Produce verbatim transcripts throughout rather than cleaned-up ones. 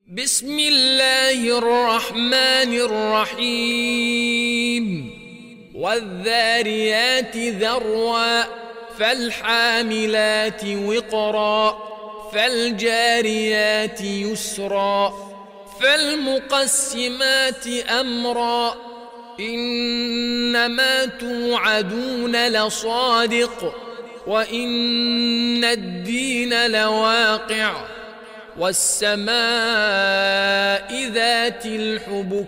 بسم الله الرحمن الرحيم والذاريات ذروا فالحاملات وقرا فالجاريات يسرا فالمقسمات أمرا إنما توعدون لصادق وإن الدين لواقع والسماء ذات الحبك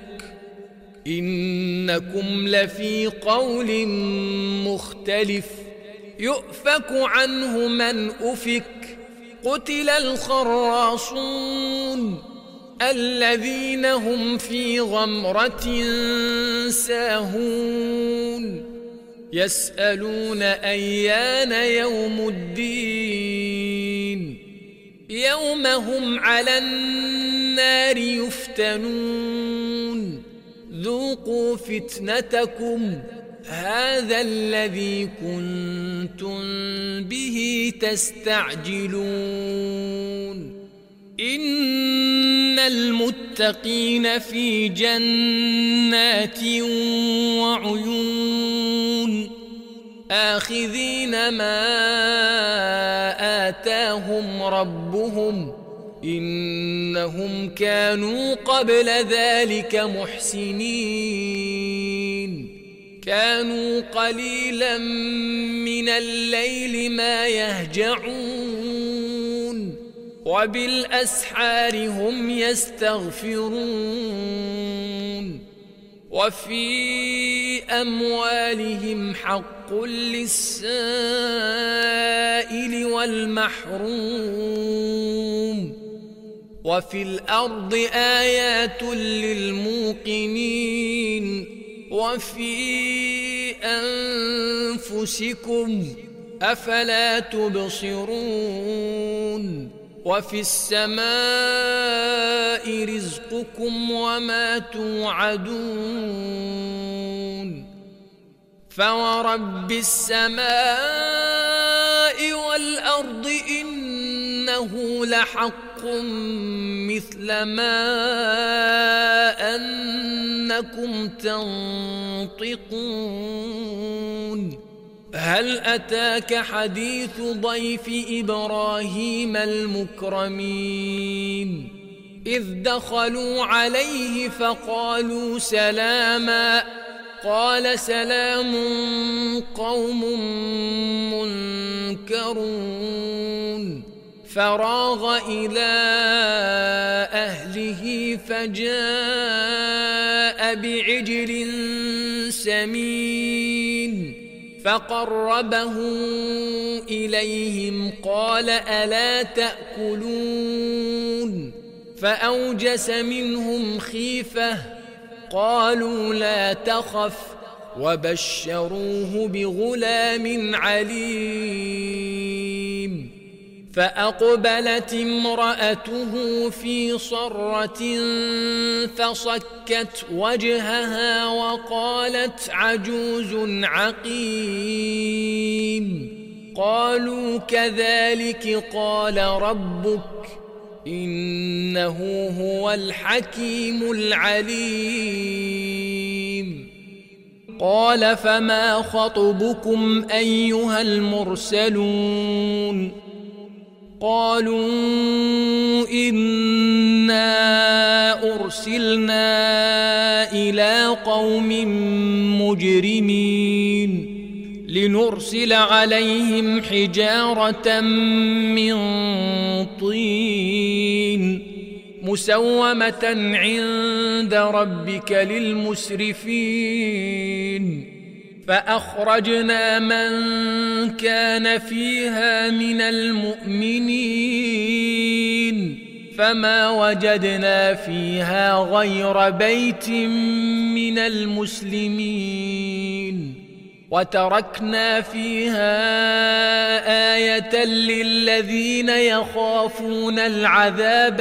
إنكم لفي قول مختلف يؤفك عنه من أفك قتل الخراصون الذين هم في غمرة ساهون يسألون أيان يوم الدين يوم هم على النار يفتنون ذوقوا فتنتكم هذا الذي كنتم به تستعجلون إن المتقين في جنات وعيون آخذين ما آتاهم ربهم إنهم كانوا قبل ذلك محسنين كانوا قليلا من الليل ما يهجعون وبالأسحار هم يستغفرون وفي أموالهم حق للسائل والمحروم وفي الأرض آيات للموقنين وفي أنفسكم أفلا تبصرون وفي السماء رزقكم وما توعدون فورب السماء والأرض إنه لحق مثل ما أنكم تنطقون هل أتاك حديث ضيف إبراهيم المكرمين إذ دخلوا عليه فقالوا سلاما قال سلام قوم منكرون فراغ إلى أهله فجاء بعجل سمين فقربه إليهم قال ألا تأكلون فأوجس منهم خيفة قالوا لا تخف وبشروه بغلام عليم فأقبلت امرأته في صرة فصكت وجهها وقالت عجوز عقيم قالوا كذلك قال ربك إنه هو الحكيم العليم قال فما خطبكم أيها المرسلون قالوا إنا أرسلنا إلى قوم مجرمين لنرسل عليهم حجارة من طين مسومة عند ربك للمسرفين فأخرجنا من كان فيها من المؤمنين فما وجدنا فيها غير بيت من المسلمين وتركنا فيها آية للذين يخافون العذاب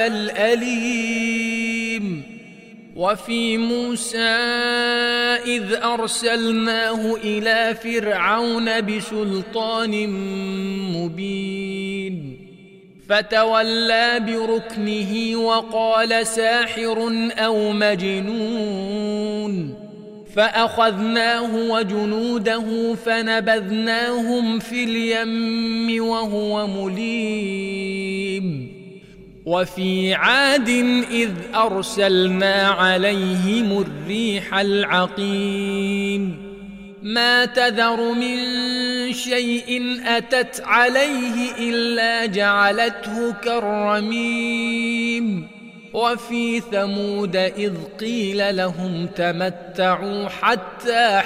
الأليم وفي موسى إذ أرسلناه إلى فرعون بسلطان مبين فتولى بركنه وقال ساحر أو مجنون فأخذناه وجنوده فنبذناهم في اليم وهو مليم وفي عاد إذ أرسلنا عليهم الريح العقيم ما تذر من شيء أتت عليه إلا جعلته كالرميم وفي ثمود إذ قيل لهم تمتعوا حتى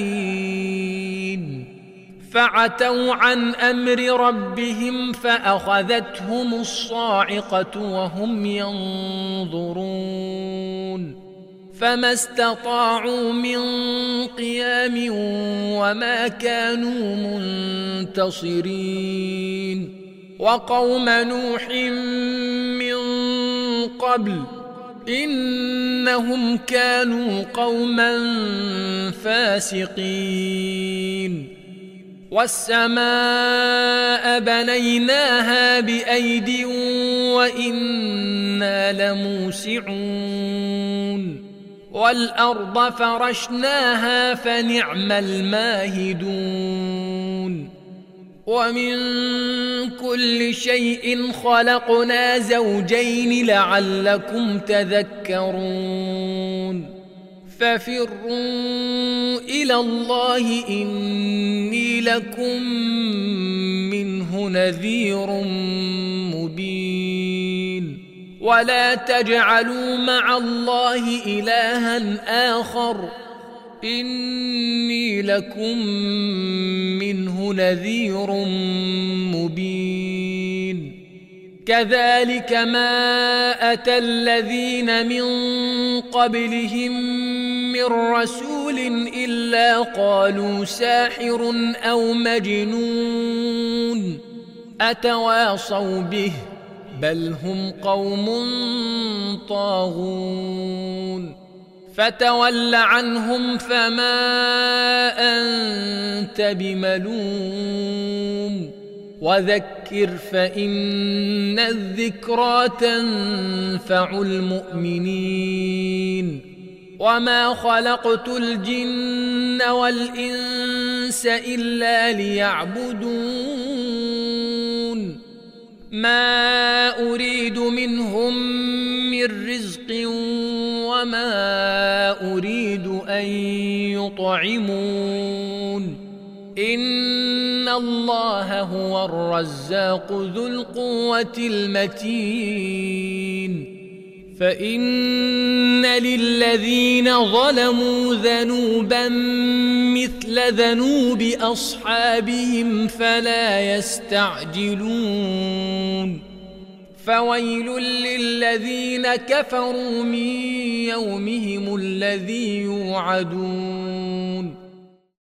حين فعتوا عن أمر ربهم فأخذتهم الصاعقة وهم ينظرون فما استطاعوا من قيام وما كانوا منتصرين وقوم نوح من قبل إنهم كانوا قوما فاسقين والسماء بنيناها بأيد وإنا لموسعون والأرض فرشناها فنعم الماهدون ومن كل شيء خلقنا زوجين لعلكم تذكرون ففروا إلى الله إني لكم منه نذير مبين ولا تجعلوا مع الله إلها آخر إني لكم منه نذير مبين كذلك ما أتى الذين من قبلهم من رسول إلا قالوا ساحر أو مجنون أتواصوا به بل هم قوم طاغون فتول عنهم فما أنت بملوم وذكر فإن الذكرى تنفع المؤمنين وما خلقت الجن والإنس إلا ليعبدون ما أريد منهم من رزق وما أريد أن يطعمون إن الله هو الرزاق ذو القوة المتين فإن للذين ظلموا ذنوبا مثل ذنوب أصحابهم فلا يستعجلون فويل للذين كفروا من يومهم الذي يوعدون